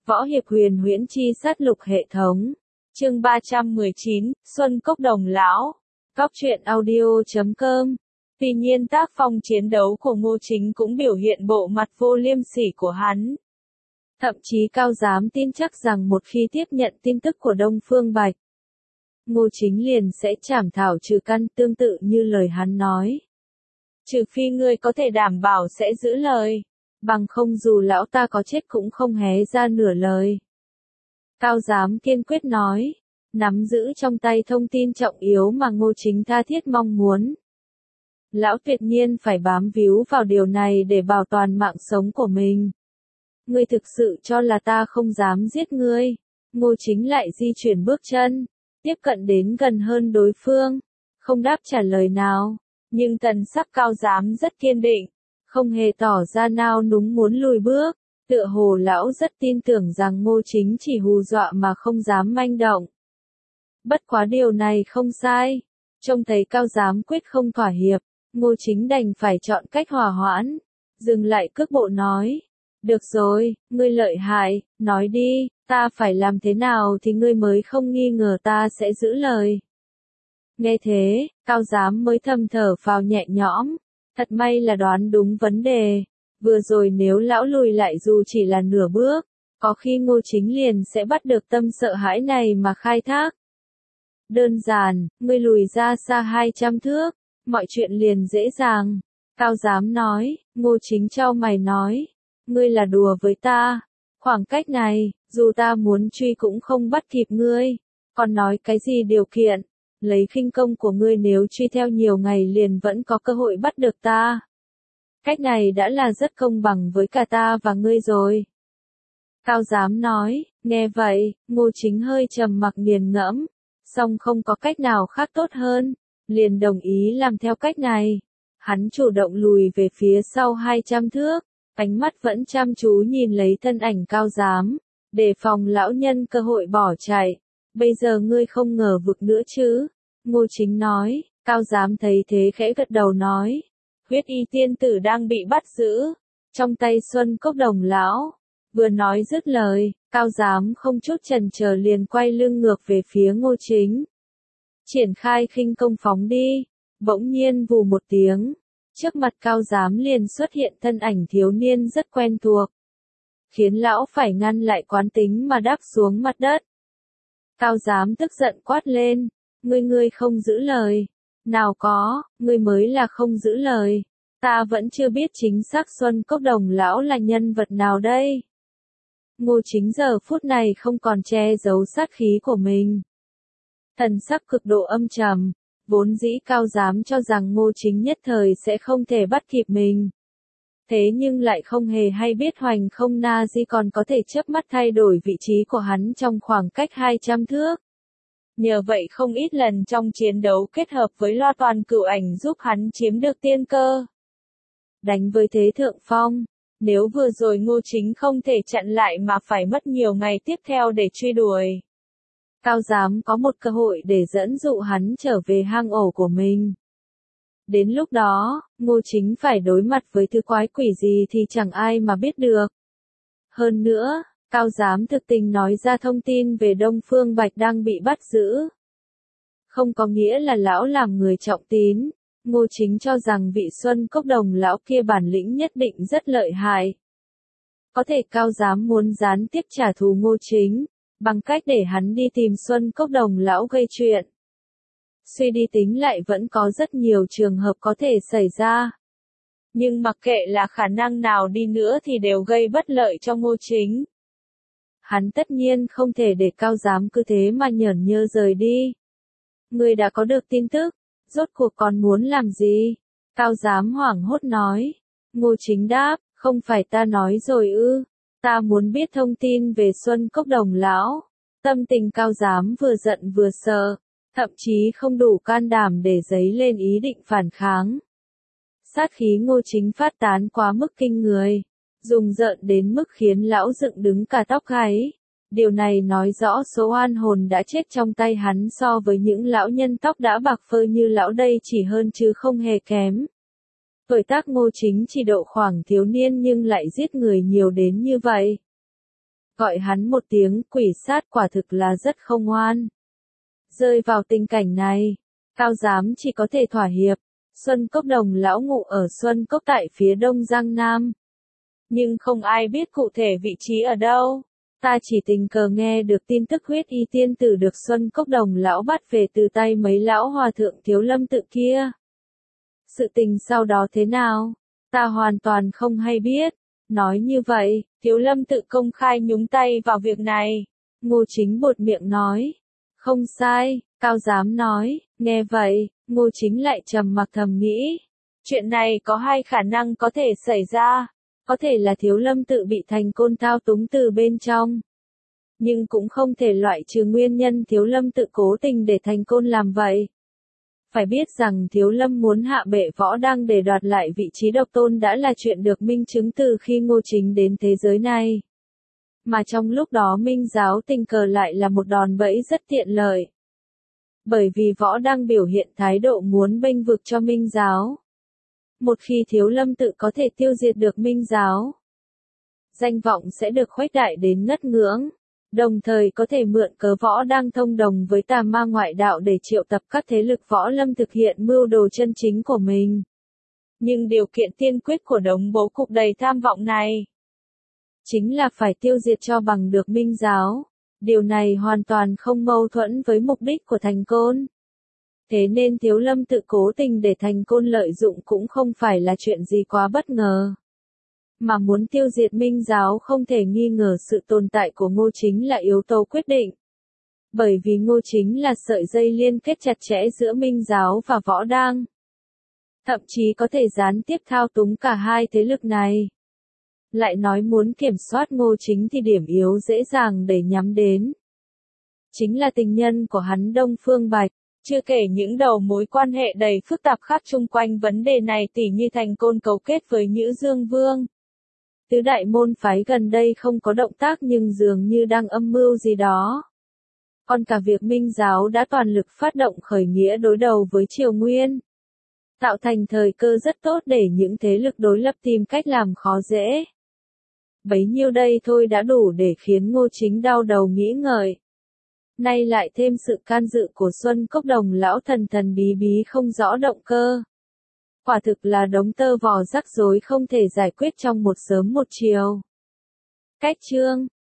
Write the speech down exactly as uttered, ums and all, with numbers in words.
Võ Hiệp Huyền Huyễn Chi Sát Lục hệ thống. Chương ba trăm mười chín, Xuân Cốc Đồng Lão. Cóc truyện audio chấm com. Tuy nhiên tác phong chiến đấu của Ngô Chính cũng biểu hiện bộ mặt vô liêm sỉ của hắn. Thậm chí Cao dám tin chắc rằng một khi tiếp nhận tin tức của Đông Phương Bạch, Ngô Chính liền sẽ trảm thảo trừ căn, tương tự như lời hắn nói. Trừ phi ngươi có thể đảm bảo sẽ giữ lời, bằng không dù lão ta có chết cũng không hé ra nửa lời. Cao dám kiên quyết nói, nắm giữ trong tay thông tin trọng yếu mà Ngô Chính tha thiết mong muốn. Lão tuyệt nhiên phải bám víu vào điều này để bảo toàn mạng sống của mình. Ngươi thực sự cho là ta không dám giết ngươi? Ngô Chính lại di chuyển bước chân, tiếp cận đến gần hơn đối phương, không đáp trả lời nào, nhưng thần sắc Cao dám rất kiên định, không hề tỏ ra nao núng muốn lùi bước, tựa hồ lão rất tin tưởng rằng Ngô Chính chỉ hù dọa mà không dám manh động. Bất quá điều này không sai, trông thấy Cao dám quyết không thỏa hiệp, Ngô Chính đành phải chọn cách hòa hoãn, dừng lại cước bộ nói, được rồi, ngươi lợi hại, nói đi, ta phải làm thế nào thì ngươi mới không nghi ngờ ta sẽ giữ lời. Nghe thế, Cao dám mới thầm thở phào nhẹ nhõm, thật may là đoán đúng vấn đề, vừa rồi nếu lão lùi lại dù chỉ là nửa bước, có khi Ngô Chính liền sẽ bắt được tâm sợ hãi này mà khai thác. Đơn giản, ngươi lùi ra xa hai trăm thước, mọi chuyện liền dễ dàng. Cao dám nói, Ngô Chính chau mày nói, ngươi là đùa với ta, khoảng cách này, dù ta muốn truy cũng không bắt kịp ngươi, còn nói cái gì điều kiện, lấy khinh công của ngươi nếu truy theo nhiều ngày liền vẫn có cơ hội bắt được ta. Cách này đã là rất công bằng với cả ta và ngươi rồi. Cao dám nói, nghe vậy, Ngô Chính hơi trầm mặc nghiền ngẫm, song không có cách nào khác tốt hơn, liền đồng ý làm theo cách này. Hắn chủ động lùi về phía sau hai trăm thước, ánh mắt vẫn chăm chú nhìn lấy thân ảnh Cao dám, để phòng lão nhân cơ hội bỏ chạy. Bây giờ ngươi không ngờ vực nữa chứ? Ngô Chính nói. Cao dám thấy thế khẽ gật đầu nói, huyết y tiên tử đang bị bắt giữ, trong tay Xuân Cốc Đồng Lão. Vừa nói dứt lời, Cao dám không chút chần chờ liền quay lưng ngược về phía Ngô Chính. Triển khai khinh công phóng đi, bỗng nhiên vù một tiếng, trước mặt Cao dám liền xuất hiện thân ảnh thiếu niên rất quen thuộc, khiến lão phải ngăn lại quán tính mà đáp xuống mặt đất. Cao dám tức giận quát lên, ngươi ngươi không giữ lời, nào có, ngươi mới là không giữ lời, ta vẫn chưa biết chính xác Xuân Cốc Đồng Lão là nhân vật nào đây. Ngô Chính giờ phút này không còn che giấu sát khí của mình. Thần sắc cực độ âm trầm, vốn dĩ Cao dám cho rằng Ngô Chính nhất thời sẽ không thể bắt kịp mình. Thế nhưng lại không hề hay biết Hoành Không Na Di còn có thể chớp mắt thay đổi vị trí của hắn trong khoảng cách hai trăm thước. Nhờ vậy không ít lần trong chiến đấu kết hợp với loa toàn cửu ảnh giúp hắn chiếm được tiên cơ. Đánh với thế thượng phong, nếu vừa rồi Ngô Chính không thể chặn lại mà phải mất nhiều ngày tiếp theo để truy đuổi, Cao dám có một cơ hội để dẫn dụ hắn trở về hang ổ của mình. Đến lúc đó, Ngô Chính phải đối mặt với thứ quái quỷ gì thì chẳng ai mà biết được. Hơn nữa, Cao dám thực tình nói ra thông tin về Đông Phương Bạch đang bị bắt giữ. Không có nghĩa là lão làm người trọng tín, Ngô Chính cho rằng vị Xuân Cốc Đồng Lão kia bản lĩnh nhất định rất lợi hại. Có thể Cao dám muốn gián tiếp trả thù Ngô Chính, bằng cách để hắn đi tìm Xuân Cốc Đồng Lão gây chuyện. Suy đi tính lại vẫn có rất nhiều trường hợp có thể xảy ra. Nhưng mặc kệ là khả năng nào đi nữa thì đều gây bất lợi cho Ngô Chính. Hắn tất nhiên không thể để Cao dám cứ thế mà nhởn nhơ rời đi. Ngươi đã có được tin tức, rốt cuộc còn muốn làm gì? Cao dám hoảng hốt nói. Ngô Chính đáp, không phải ta nói rồi ư, ta muốn biết thông tin về Xuân Cốc Đồng Lão. Tâm tình Cao dám vừa giận vừa sợ, thậm chí không đủ can đảm để dấy lên ý định phản kháng. Sát khí Ngô Chính phát tán quá mức kinh người, dùng rợn đến mức khiến lão dựng đứng cả tóc gáy. Điều này nói rõ số oan hồn đã chết trong tay hắn so với những lão nhân tóc đã bạc phơ như lão đây chỉ hơn chứ không hề kém. Tuổi tác Ngô Chính chỉ độ khoảng thiếu niên nhưng lại giết người nhiều đến như vậy. Gọi hắn một tiếng quỷ sát quả thực là rất không ngoan. Rơi vào tình cảnh này, Cao Giám chỉ có thể thỏa hiệp. Xuân Cốc Đồng lão ngụ ở Xuân Cốc tại phía đông Giang Nam. Nhưng không ai biết cụ thể vị trí ở đâu. Ta chỉ tình cờ nghe được tin tức huyết y tiên tử được Xuân Cốc Đồng lão bắt về từ tay mấy lão hòa thượng Thiếu Lâm tự kia. Sự tình sau đó thế nào? Ta hoàn toàn không hay biết. Nói như vậy, Thiếu Lâm tự công khai nhúng tay vào việc này. Ngô Chính buột miệng nói. Không sai, Cao Giám nói. Nghe vậy, Ngô Chính lại trầm mặc thầm nghĩ. Chuyện này có hai khả năng có thể xảy ra. Có thể là Thiếu Lâm tự bị Thành Côn thao túng từ bên trong. Nhưng cũng không thể loại trừ nguyên nhân Thiếu Lâm tự cố tình để Thành Côn làm vậy. Phải biết rằng Thiếu Lâm muốn hạ bệ Võ Đăng để đoạt lại vị trí độc tôn đã là chuyện được minh chứng từ khi Ngô Chính đến thế giới này. Mà trong lúc đó Minh giáo tình cờ lại là một đòn bẫy rất tiện lợi. Bởi vì Võ Đăng biểu hiện thái độ muốn bênh vực cho Minh giáo. Một khi Thiếu Lâm tự có thể tiêu diệt được Minh giáo, danh vọng sẽ được khuếch đại đến ngất ngưỡng, đồng thời có thể mượn cớ Võ Đăng thông đồng với tà ma ngoại đạo để triệu tập các thế lực võ lâm thực hiện mưu đồ chân chính của mình. Nhưng điều kiện tiên quyết của đống bố cục đầy tham vọng này, chính là phải tiêu diệt cho bằng được Minh giáo. Điều này hoàn toàn không mâu thuẫn với mục đích của Thành Côn. Thế nên Thiếu Lâm tự cố tình để Thành Côn lợi dụng cũng không phải là chuyện gì quá bất ngờ. Mà muốn tiêu diệt Minh giáo không thể nghi ngờ sự tồn tại của Ngô Chính là yếu tố quyết định. Bởi vì Ngô Chính là sợi dây liên kết chặt chẽ giữa Minh giáo và Võ Đăng. Thậm chí có thể gián tiếp thao túng cả hai thế lực này. Lại nói muốn kiểm soát Ngô Chính thì điểm yếu dễ dàng để nhắm đến. Chính là tình nhân của hắn Đông Phương Bạch. Chưa kể những đầu mối quan hệ đầy phức tạp khác chung quanh vấn đề này tỉ như Thành Côn cấu kết với Nhữ Dương Vương. Tứ đại môn phái gần đây không có động tác nhưng dường như đang âm mưu gì đó. Còn cả việc Minh giáo đã toàn lực phát động khởi nghĩa đối đầu với Triều Nguyên. Tạo thành thời cơ rất tốt để những thế lực đối lập tìm cách làm khó dễ. Bấy nhiêu đây thôi đã đủ để khiến Ngô Chính đau đầu nghĩ ngợi. Nay lại thêm sự can dự của Xuân Cốc Đồng lão thần thần bí bí không rõ động cơ. Quả thực là đống tơ vò rắc rối không thể giải quyết trong một sớm một chiều. Cách chương